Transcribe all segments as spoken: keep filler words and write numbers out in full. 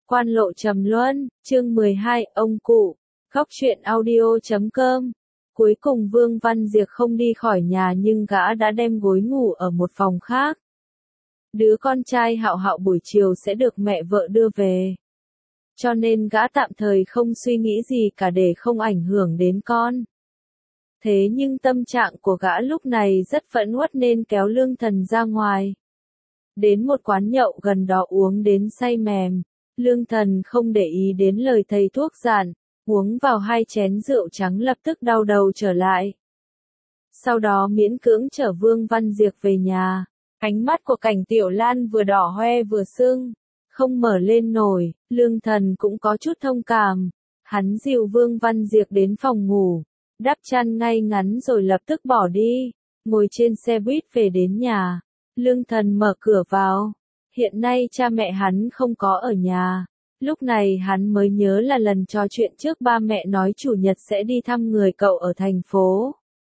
Quan lộ trầm luân, chương mười hai, ông cụ, góc truyện audio chấm com. Cuối cùng Vương Văn Diệp không đi khỏi nhà nhưng gã đã đem gối ngủ ở một phòng khác. Đứa con trai Hạo Hạo buổi chiều sẽ được mẹ vợ đưa về. Cho nên gã tạm thời không suy nghĩ gì cả để không ảnh hưởng đến con. Thế nhưng tâm trạng của gã lúc này rất phẫn uất nên kéo Lương Thần ra ngoài. Đến một quán nhậu gần đó uống đến say mềm. Lương Thần không để ý đến lời thầy thuốc dặn, uống vào hai chén rượu trắng lập tức đau đầu trở lại. Sau đó miễn cưỡng chở Vương Văn Diệp về nhà. Ánh mắt của Cảnh Tiểu Lan vừa đỏ hoe vừa sưng, không mở lên nổi. Lương Thần cũng có chút thông cảm. Hắn dìu Vương Văn Diệp đến phòng ngủ, đắp chăn ngay ngắn rồi lập tức bỏ đi, ngồi trên xe buýt về đến nhà. Lương Thần mở cửa vào. Hiện nay cha mẹ hắn không có ở nhà. Lúc này hắn mới nhớ là lần trò chuyện trước ba mẹ nói chủ nhật sẽ đi thăm người cậu ở thành phố.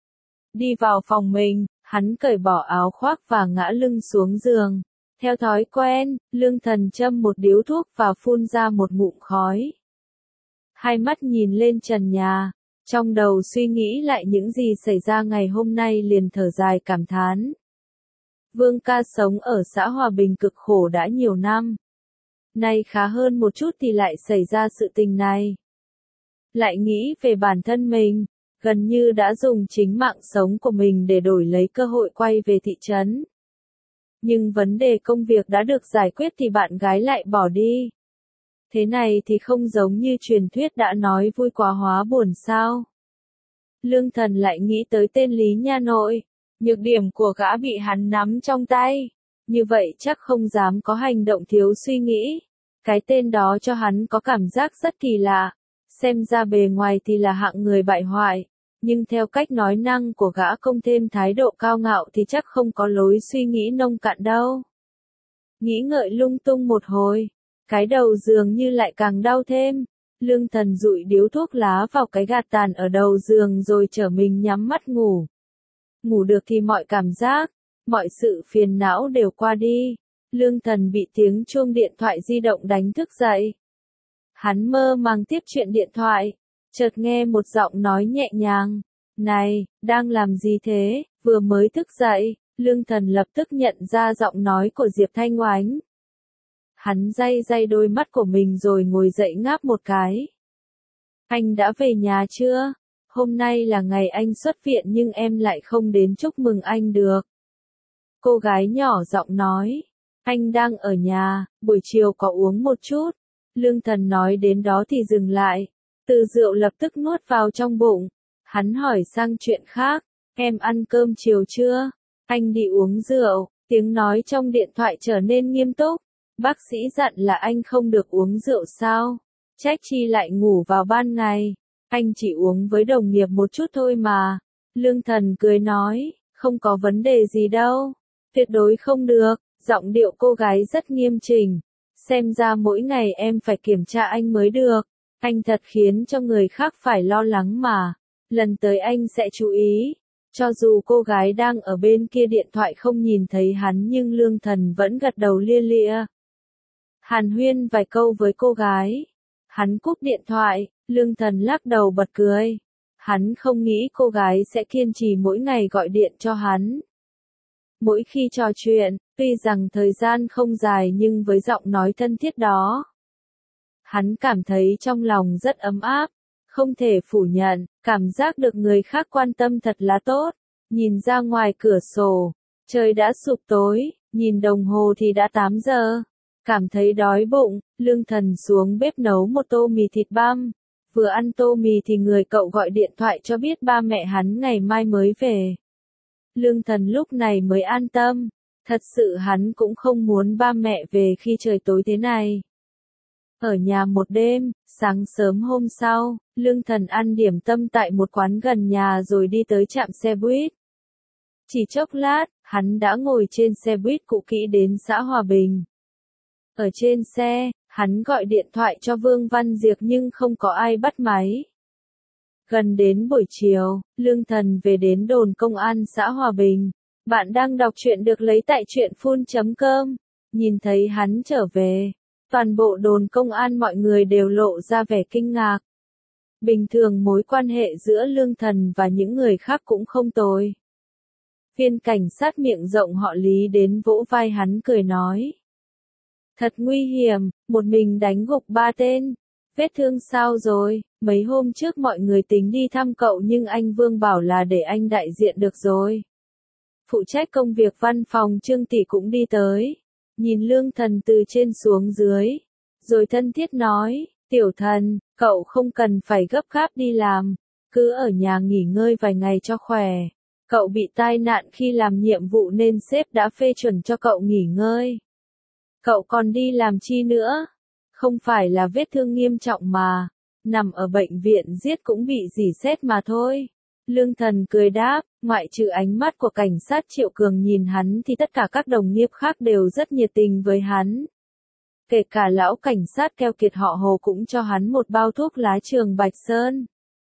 Đi vào phòng mình, hắn cởi bỏ áo khoác và ngã lưng xuống giường. Theo thói quen, Lương Thần châm một điếu thuốc và phun ra một ngụm khói. Hai mắt nhìn lên trần nhà, trong đầu suy nghĩ lại những gì xảy ra ngày hôm nay liền thở dài cảm thán. Vương ca sống ở xã Hòa Bình cực khổ đã nhiều năm. Nay khá hơn một chút thì lại xảy ra sự tình này. Lại nghĩ về bản thân mình, gần như đã dùng chính mạng sống của mình để đổi lấy cơ hội quay về thị trấn. Nhưng vấn đề công việc đã được giải quyết thì bạn gái lại bỏ đi. Thế này thì không giống như truyền thuyết đã nói vui quá hóa buồn sao. Lương Thần lại nghĩ tới tên Lý Nha Nội. Nhược điểm của gã bị hắn nắm trong tay. Như vậy chắc không dám có hành động thiếu suy nghĩ. Cái tên đó cho hắn có cảm giác rất kỳ lạ. Xem ra bề ngoài thì là hạng người bại hoại. Nhưng theo cách nói năng của gã không thêm thái độ cao ngạo thì chắc không có lối suy nghĩ nông cạn đâu. Nghĩ ngợi lung tung một hồi. Cái đầu dường như lại càng đau thêm. Lương Thần dụi điếu thuốc lá vào cái gạt tàn ở đầu giường rồi trở mình nhắm mắt ngủ. Ngủ được thì mọi cảm giác, mọi sự phiền não đều qua đi. Lương Thần bị tiếng chuông điện thoại di động đánh thức dậy. Hắn mơ màng tiếp chuyện điện thoại, chợt nghe một giọng nói nhẹ nhàng. Này, đang làm gì thế? Vừa mới thức dậy. Lương Thần lập tức nhận ra giọng nói của Diệp Thanh Oánh. Hắn day day đôi mắt của mình rồi ngồi dậy ngáp một cái. Anh đã về nhà chưa? Hôm nay là ngày anh xuất viện nhưng em lại không đến chúc mừng anh được. Cô gái nhỏ giọng nói. Anh đang ở nhà, buổi chiều có uống một chút. Lương Thần nói đến đó thì dừng lại. Từ rượu lập tức nuốt vào trong bụng. Hắn hỏi sang chuyện khác. Em ăn cơm chiều chưa? Anh đi uống rượu. Tiếng nói trong điện thoại trở nên nghiêm túc. Bác sĩ dặn là anh không được uống rượu sao? Trách chi lại ngủ vào ban ngày. Anh chỉ uống với đồng nghiệp một chút thôi mà. Lương Thần cười nói, không có vấn đề gì đâu. Tuyệt đối không được. Giọng điệu cô gái rất nghiêm chỉnh. Xem ra mỗi ngày em phải kiểm tra anh mới được. Anh thật khiến cho người khác phải lo lắng mà. Lần tới anh sẽ chú ý. Cho dù cô gái đang ở bên kia điện thoại không nhìn thấy hắn nhưng Lương Thần vẫn gật đầu lia lịa. Hàn huyên vài câu với cô gái. Hắn cúp điện thoại. Lương Thần lắc đầu bật cười. Hắn không nghĩ cô gái sẽ kiên trì mỗi ngày gọi điện cho hắn. Mỗi khi trò chuyện, tuy rằng thời gian không dài nhưng với giọng nói thân thiết đó, hắn cảm thấy trong lòng rất ấm áp. Không thể phủ nhận, cảm giác được người khác quan tâm thật là tốt. Nhìn ra ngoài cửa sổ, trời đã sụp tối, nhìn đồng hồ thì đã tám giờ. Cảm thấy đói bụng, Lương Thần xuống bếp nấu một tô mì thịt băm. Vừa ăn tô mì thì người cậu gọi điện thoại cho biết ba mẹ hắn ngày mai mới về. Lương Thần lúc này mới an tâm. Thật sự hắn cũng không muốn ba mẹ về khi trời tối thế này. Ở nhà một đêm, sáng sớm hôm sau, Lương Thần ăn điểm tâm tại một quán gần nhà rồi đi tới trạm xe buýt. Chỉ chốc lát, hắn đã ngồi trên xe buýt cũ kỹ đến xã Hòa Bình. Ở trên xe, hắn gọi điện thoại cho Vương Văn Diệp nhưng không có ai bắt máy. Gần đến buổi chiều, Lương Thần về đến đồn công an xã Hòa Bình. Bạn đang đọc truyện được lấy tại truyện phun chấm com. Nhìn thấy hắn trở về, Toàn bộ đồn công an mọi người đều lộ ra vẻ kinh ngạc. Bình thường mối quan hệ giữa Lương Thần và những người khác cũng không tồi. Viên cảnh sát miệng rộng họ Lý đến vỗ vai hắn cười nói. Thật nguy hiểm, một mình đánh gục ba tên. Vết thương sao rồi, mấy hôm trước mọi người tính đi thăm cậu nhưng anh Vương bảo là để anh đại diện được rồi. Phụ trách công việc văn phòng Trương Tỷ cũng đi tới. Nhìn Lương Thần từ trên xuống dưới. Rồi thân thiết nói, tiểu thần, cậu không cần phải gấp gáp đi làm. Cứ ở nhà nghỉ ngơi vài ngày cho khỏe. Cậu bị tai nạn khi làm nhiệm vụ nên sếp đã phê chuẩn cho cậu nghỉ ngơi. Cậu còn đi làm chi nữa? Không phải là vết thương nghiêm trọng mà. Nằm ở bệnh viện giết cũng bị rỉ sét mà thôi. Lương Thần cười đáp, ngoại trừ ánh mắt của cảnh sát Triệu Cường nhìn hắn thì tất cả các đồng nghiệp khác đều rất nhiệt tình với hắn. Kể cả lão cảnh sát keo kiệt họ Hồ cũng cho hắn một bao thuốc lá Trường Bạch Sơn.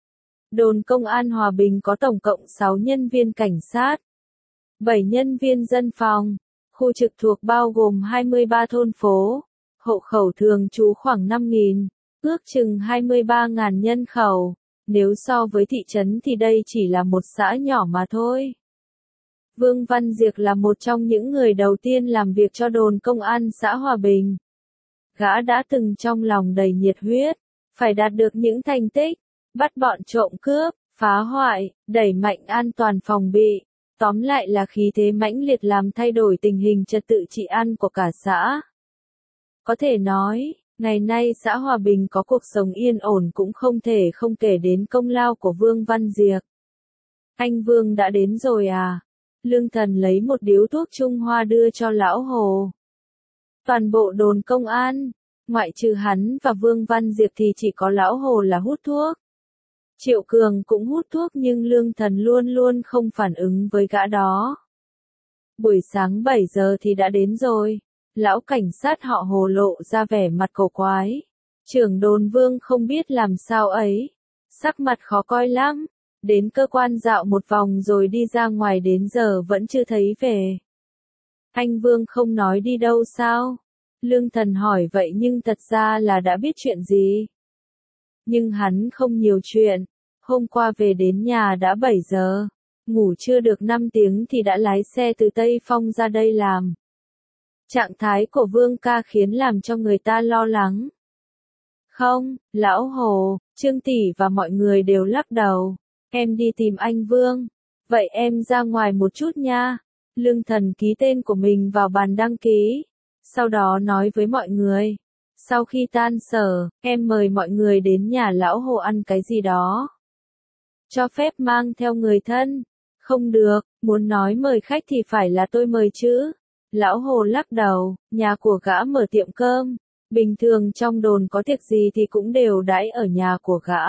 Đồn công an Hòa Bình có tổng cộng sáu nhân viên cảnh sát, bảy nhân viên dân phòng, khu trực thuộc bao gồm hai mươi ba thôn phố, hộ khẩu thường trú khoảng năm nghìn, ước chừng hai mươi ba nghìn nhân khẩu. Nếu so với thị trấn thì đây chỉ là một xã nhỏ mà thôi. Vương Văn Diệp là một trong những người đầu tiên làm việc cho đồn công an xã Hòa Bình. Gã đã từng trong lòng đầy nhiệt huyết, phải đạt được những thành tích, bắt bọn trộm cướp, phá hoại, đẩy mạnh an toàn phòng bị. Tóm lại là khí thế mãnh liệt làm thay đổi tình hình trật tự trị an của cả xã. Có thể nói, ngày nay xã Hòa Bình có cuộc sống yên ổn cũng không thể không kể đến công lao của Vương Văn Diệp. Anh Vương đã đến rồi à? Lương Thần lấy một điếu thuốc Trung Hoa đưa cho lão Hồ. Toàn bộ đồn công an, ngoại trừ hắn và Vương Văn Diệp thì chỉ có lão Hồ là hút thuốc. Triệu Cường cũng hút thuốc nhưng Lương Thần luôn luôn không phản ứng với gã đó. Buổi sáng bảy giờ thì đã đến rồi. Lão cảnh sát họ Hồ lộ ra vẻ mặt cổ quái. Trưởng đồn Vương không biết làm sao ấy. Sắc mặt khó coi lắm. Đến cơ quan dạo một vòng rồi đi ra ngoài đến giờ vẫn chưa thấy về. Anh Vương không nói đi đâu sao? Lương Thần hỏi vậy nhưng thật ra là đã biết chuyện gì. Nhưng hắn không nhiều chuyện. Hôm qua về đến nhà đã bảy giờ. Ngủ chưa được năm tiếng thì đã lái xe từ Tây Phong ra đây làm. Trạng thái của Vương ca khiến làm cho người ta lo lắng. Không, lão Hồ, Trương Tỷ và mọi người đều lắc đầu. Em đi tìm anh Vương. Vậy em ra ngoài một chút nha. Lương Thần ký tên của mình vào bàn đăng ký. Sau đó nói với mọi người. Sau khi tan sở, em mời mọi người đến nhà lão Hồ ăn cái gì đó. Cho phép mang theo người thân. Không được, muốn nói mời khách thì phải là tôi mời chứ. Lão Hồ lắc đầu, nhà của gã mở tiệm cơm. Bình thường trong đồn có tiệc gì thì cũng đều đãi ở nhà của gã.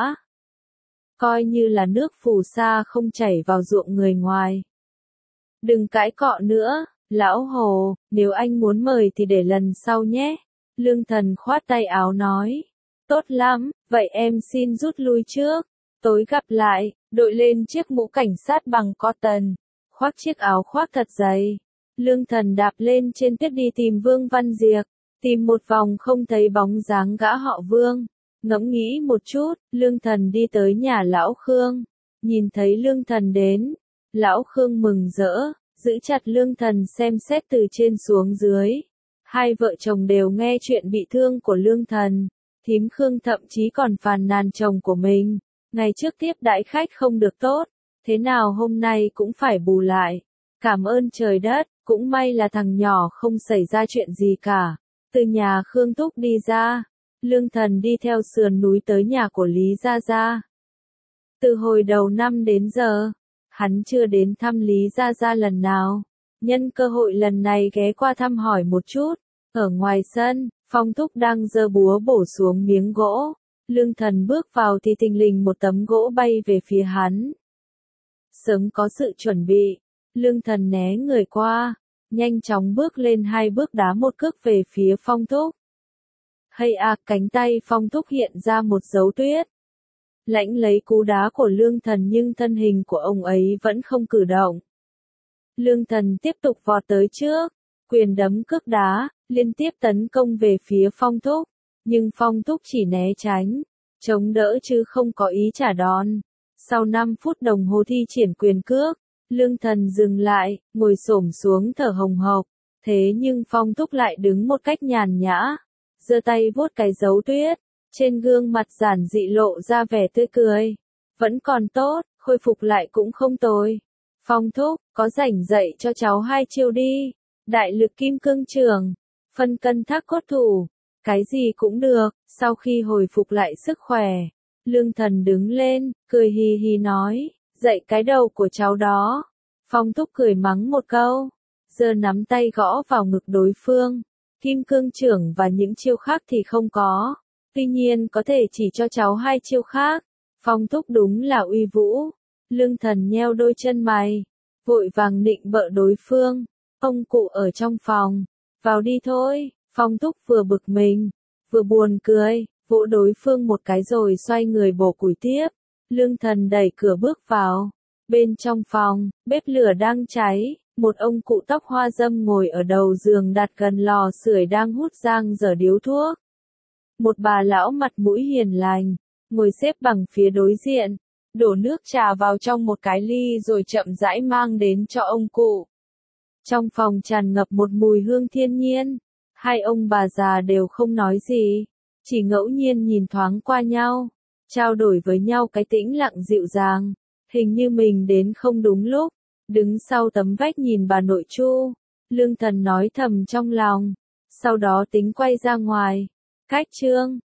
Coi như là nước phù sa không chảy vào ruộng người ngoài. Đừng cãi cọ nữa, lão Hồ, nếu anh muốn mời thì để lần sau nhé. Lương Thần khoát tay áo nói. Tốt lắm, vậy em xin rút lui trước. Tối gặp lại, đội lên chiếc mũ cảnh sát bằng cotton, khoác chiếc áo khoác thật dày. Lương Thần đạp lên trên tuyết đi tìm Vương Văn Diệp, tìm một vòng không thấy bóng dáng gã họ Vương. Ngẫm nghĩ một chút, Lương Thần đi tới nhà lão Khương. Nhìn thấy Lương Thần đến, lão Khương mừng rỡ, giữ chặt Lương Thần xem xét từ trên xuống dưới. Hai vợ chồng đều nghe chuyện bị thương của Lương Thần. Thím Khương thậm chí còn phàn nàn chồng của mình. Ngày trước tiếp đãi khách không được tốt, thế nào hôm nay cũng phải bù lại. Cảm ơn trời đất, cũng may là thằng nhỏ không xảy ra chuyện gì cả. Từ nhà Khương Thúc đi ra, Lương Thần đi theo sườn núi tới nhà của Lý Gia Gia. Từ hồi đầu năm đến giờ, hắn chưa đến thăm Lý Gia Gia lần nào. Nhân cơ hội lần này ghé qua thăm hỏi một chút. Ở ngoài sân, Phong Thúc đang giơ búa bổ xuống miếng gỗ. Lương Thần bước vào thì thình lình một tấm gỗ bay về phía hắn. Sớm có sự chuẩn bị, Lương Thần né người qua, nhanh chóng bước lên hai bước đá một cước về phía Phong Thúc. Hay à, cánh tay Phong Thúc hiện ra một dấu tuyết. Lãnh lấy cú đá của Lương Thần nhưng thân hình của ông ấy vẫn không cử động. Lương Thần tiếp tục vọt tới trước, quyền đấm cước đá, liên tiếp tấn công về phía Phong Thúc, nhưng Phong Thúc chỉ né tránh, chống đỡ chứ không có ý trả đòn. Sau năm phút đồng hồ thi triển quyền cước, Lương Thần dừng lại, ngồi xổm xuống thở hồng hộc, thế nhưng Phong Thúc lại đứng một cách nhàn nhã, giơ tay vuốt cái dấu tuyết, trên gương mặt giản dị lộ ra vẻ tươi cười. Vẫn còn tốt, khôi phục lại cũng không tồi. Phong Thúc, có rảnh dạy cho cháu hai chiêu đi. Đại lực kim cương trường, phân cân thác cốt thủ, cái gì cũng được. Sau khi hồi phục lại sức khỏe, Lương Thần đứng lên, cười hì hì nói, dạy cái đầu của cháu đó. Phong Thúc cười mắng một câu, giơ nắm tay gõ vào ngực đối phương. Kim cương trưởng và những chiêu khác thì không có, tuy nhiên có thể chỉ cho cháu hai chiêu khác. Phong Thúc đúng là uy vũ. Lương Thần nheo đôi chân mày, vội vàng nịnh bợ đối phương. Ông cụ ở trong phòng, vào đi thôi. Phong Thúc vừa bực mình, vừa buồn cười, vỗ đối phương một cái rồi xoay người bổ củi tiếp. Lương Thần đẩy cửa bước vào. Bên trong phòng, bếp lửa đang cháy, một ông cụ tóc hoa râm ngồi ở đầu giường đặt gần lò sưởi đang hút giang dở điếu thuốc. Một bà lão mặt mũi hiền lành, ngồi xếp bằng phía đối diện, đổ nước trà vào trong một cái ly rồi chậm rãi mang đến cho ông cụ. Trong phòng tràn ngập một mùi hương thiên nhiên, hai ông bà già đều không nói gì, chỉ ngẫu nhiên nhìn thoáng qua nhau, trao đổi với nhau cái tĩnh lặng dịu dàng, hình như mình đến không đúng lúc. Đứng sau tấm vách nhìn bà nội Chu, Lương Thần nói thầm trong lòng, sau đó tính quay ra ngoài. Cách chương